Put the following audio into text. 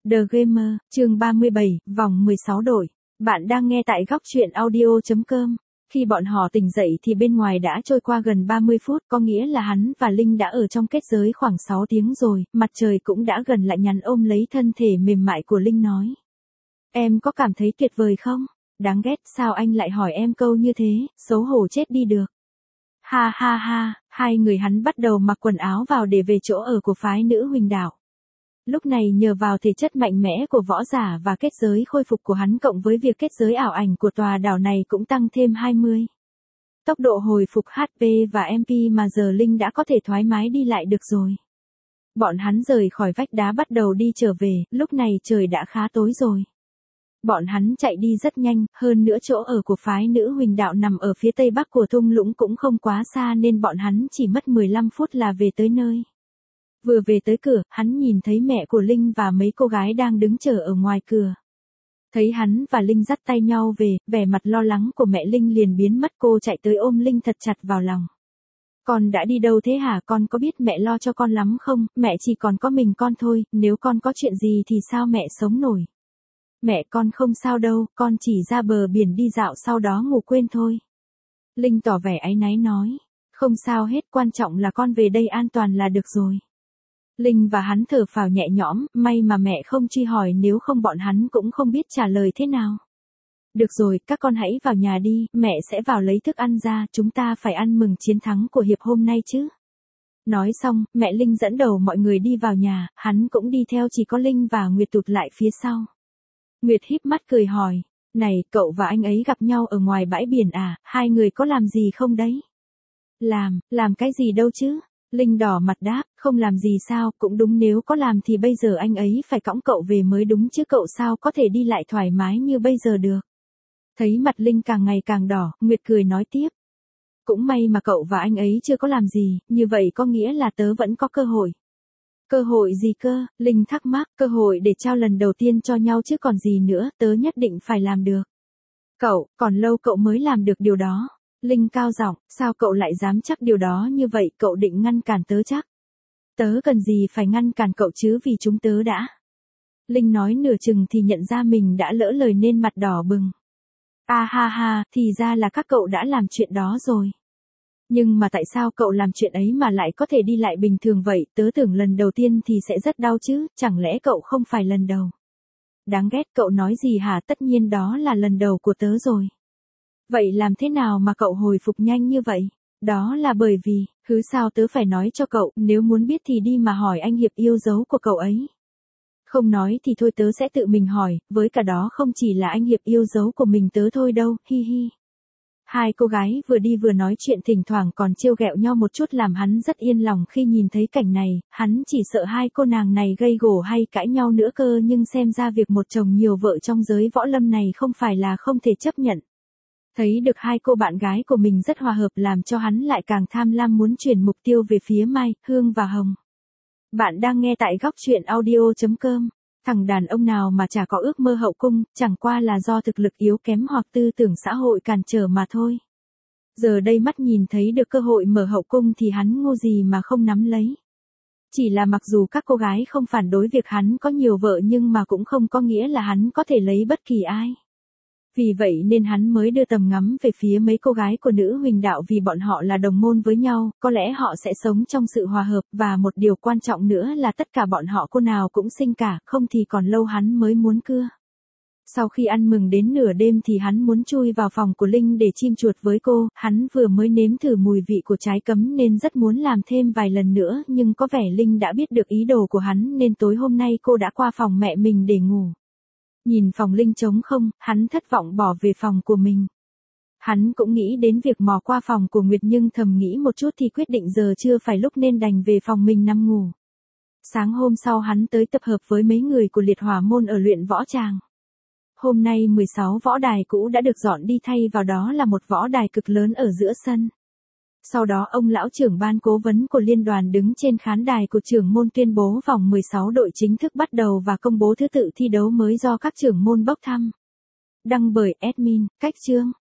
The Gamer, chương 37, vòng 16 đội. Bạn đang nghe tại góc truyện audio.com. Khi bọn họ tỉnh dậy thì bên ngoài đã trôi qua gần 30 phút, có nghĩa là hắn và Linh đã ở trong kết giới khoảng 6 tiếng rồi, mặt trời cũng đã gần lại nhắn ôm lấy thân thể mềm mại của Linh nói. Em có cảm thấy tuyệt vời không? Đáng ghét, sao anh lại hỏi em câu như thế, xấu hổ chết đi được. Ha ha ha, hai người hắn bắt đầu mặc quần áo vào để về chỗ ở của phái nữ huỳnh đạo. Lúc này nhờ vào thể chất mạnh mẽ của võ giả và kết giới khôi phục của hắn cộng với việc kết giới ảo ảnh của tòa đảo này cũng tăng thêm 20. Tốc độ hồi phục HP và MP mà giờ Linh đã có thể thoải mái đi lại được rồi. Bọn hắn rời khỏi vách đá bắt đầu đi trở về, lúc này trời đã khá tối rồi. Bọn hắn chạy đi rất nhanh, hơn nữa chỗ ở của phái nữ huỳnh đạo nằm ở phía tây bắc của thung lũng cũng không quá xa nên bọn hắn chỉ mất 15 phút là về tới nơi. Vừa về tới cửa, hắn nhìn thấy mẹ của Linh và mấy cô gái đang đứng chờ ở ngoài cửa. Thấy hắn và Linh dắt tay nhau về, vẻ mặt lo lắng của mẹ Linh liền biến mất, cô chạy tới ôm Linh thật chặt vào lòng. Con đã đi đâu thế hả, con có biết mẹ lo cho con lắm không, mẹ chỉ còn có mình con thôi, nếu con có chuyện gì thì sao mẹ sống nổi. Mẹ con không sao đâu, con chỉ ra bờ biển đi dạo sau đó ngủ quên thôi. Linh tỏ vẻ áy náy nói, không sao hết, quan trọng là con về đây an toàn là được rồi. Linh và hắn thở phào nhẹ nhõm, may mà mẹ không truy hỏi nếu không bọn hắn cũng không biết trả lời thế nào. Được rồi, các con hãy vào nhà đi, mẹ sẽ vào lấy thức ăn ra, chúng ta phải ăn mừng chiến thắng của hiệp hôm nay chứ. Nói xong, mẹ Linh dẫn đầu mọi người đi vào nhà, hắn cũng đi theo, chỉ có Linh và Nguyệt tụt lại phía sau. Nguyệt híp mắt cười hỏi, này, cậu và anh ấy gặp nhau ở ngoài bãi biển à, hai người có làm gì không đấy? Làm cái gì đâu chứ? Linh đỏ mặt đáp, không làm gì sao, cũng đúng, nếu có làm thì bây giờ anh ấy phải cõng cậu về mới đúng chứ, cậu sao có thể đi lại thoải mái như bây giờ được. Thấy mặt Linh càng ngày càng đỏ, Nguyệt cười nói tiếp. Cũng may mà cậu và anh ấy chưa có làm gì, như vậy có nghĩa là tớ vẫn có cơ hội. Cơ hội gì cơ? Linh thắc mắc, cơ hội để trao lần đầu tiên cho nhau chứ còn gì nữa, tớ nhất định phải làm được. Cậu, còn lâu cậu mới làm được điều đó. Linh cao giọng, sao cậu lại dám chắc điều đó như vậy, cậu định ngăn cản tớ chắc. Tớ cần gì phải ngăn cản cậu chứ, vì chúng tớ đã. Linh nói nửa chừng thì nhận ra mình đã lỡ lời nên mặt đỏ bừng. À ha ha, thì ra là các cậu đã làm chuyện đó rồi. Nhưng mà tại sao cậu làm chuyện ấy mà lại có thể đi lại bình thường vậy, tớ tưởng lần đầu tiên thì sẽ rất đau chứ, chẳng lẽ cậu không phải lần đầu. Đáng ghét, cậu nói gì hả, tất nhiên đó là lần đầu của tớ rồi. Vậy làm thế nào mà cậu hồi phục nhanh như vậy? Đó là bởi vì, sao tớ phải nói cho cậu, nếu muốn biết thì đi mà hỏi anh Hiệp yêu dấu của cậu ấy. Không nói thì thôi, tớ sẽ tự mình hỏi, với cả đó không chỉ là anh Hiệp yêu dấu của mình tớ thôi đâu, hi hi. Hai cô gái vừa đi vừa nói chuyện, thỉnh thoảng còn trêu ghẹo nhau một chút, làm hắn rất yên lòng khi nhìn thấy cảnh này, hắn chỉ sợ hai cô nàng này gây gổ hay cãi nhau nữa cơ, nhưng xem ra việc một chồng nhiều vợ trong giới võ lâm này không phải là không thể chấp nhận. Thấy được hai cô bạn gái của mình rất hòa hợp làm cho hắn lại càng tham lam muốn chuyển mục tiêu về phía Mai, Hương và Hồng. Bạn đang nghe tại góc truyện audio.com. Thằng đàn ông nào mà chả có ước mơ hậu cung, chẳng qua là do thực lực yếu kém hoặc tư tưởng xã hội cản trở mà thôi. Giờ đây mắt nhìn thấy được cơ hội mở hậu cung thì hắn ngu gì mà không nắm lấy. Chỉ là mặc dù các cô gái không phản đối việc hắn có nhiều vợ nhưng mà cũng không có nghĩa là hắn có thể lấy bất kỳ ai. Vì vậy nên hắn mới đưa tầm ngắm về phía mấy cô gái của nữ huỳnh đạo, vì bọn họ là đồng môn với nhau, có lẽ họ sẽ sống trong sự hòa hợp, và một điều quan trọng nữa là tất cả bọn họ cô nào cũng xinh cả, không thì còn lâu hắn mới muốn cưa. Sau khi ăn mừng đến nửa đêm thì hắn muốn chui vào phòng của Linh để chim chuột với cô, hắn vừa mới nếm thử mùi vị của trái cấm nên rất muốn làm thêm vài lần nữa, nhưng có vẻ Linh đã biết được ý đồ của hắn nên tối hôm nay cô đã qua phòng mẹ mình để ngủ. Nhìn phòng Linh trống không, hắn thất vọng bỏ về phòng của mình. Hắn cũng nghĩ đến việc mò qua phòng của Nguyệt nhưng thầm nghĩ một chút thì quyết định giờ chưa phải lúc nên đành về phòng mình nằm ngủ. Sáng hôm sau hắn tới tập hợp với mấy người của liệt hỏa môn ở luyện võ tràng. Hôm nay 16 võ đài cũ đã được dọn đi, thay vào đó là một võ đài cực lớn ở giữa sân. Sau đó ông lão trưởng ban cố vấn của liên đoàn đứng trên khán đài của trưởng môn tuyên bố vòng 16 đội chính thức bắt đầu và công bố thứ tự thi đấu mới do các trưởng môn bốc thăm. Đăng bởi admin, Cách Chương.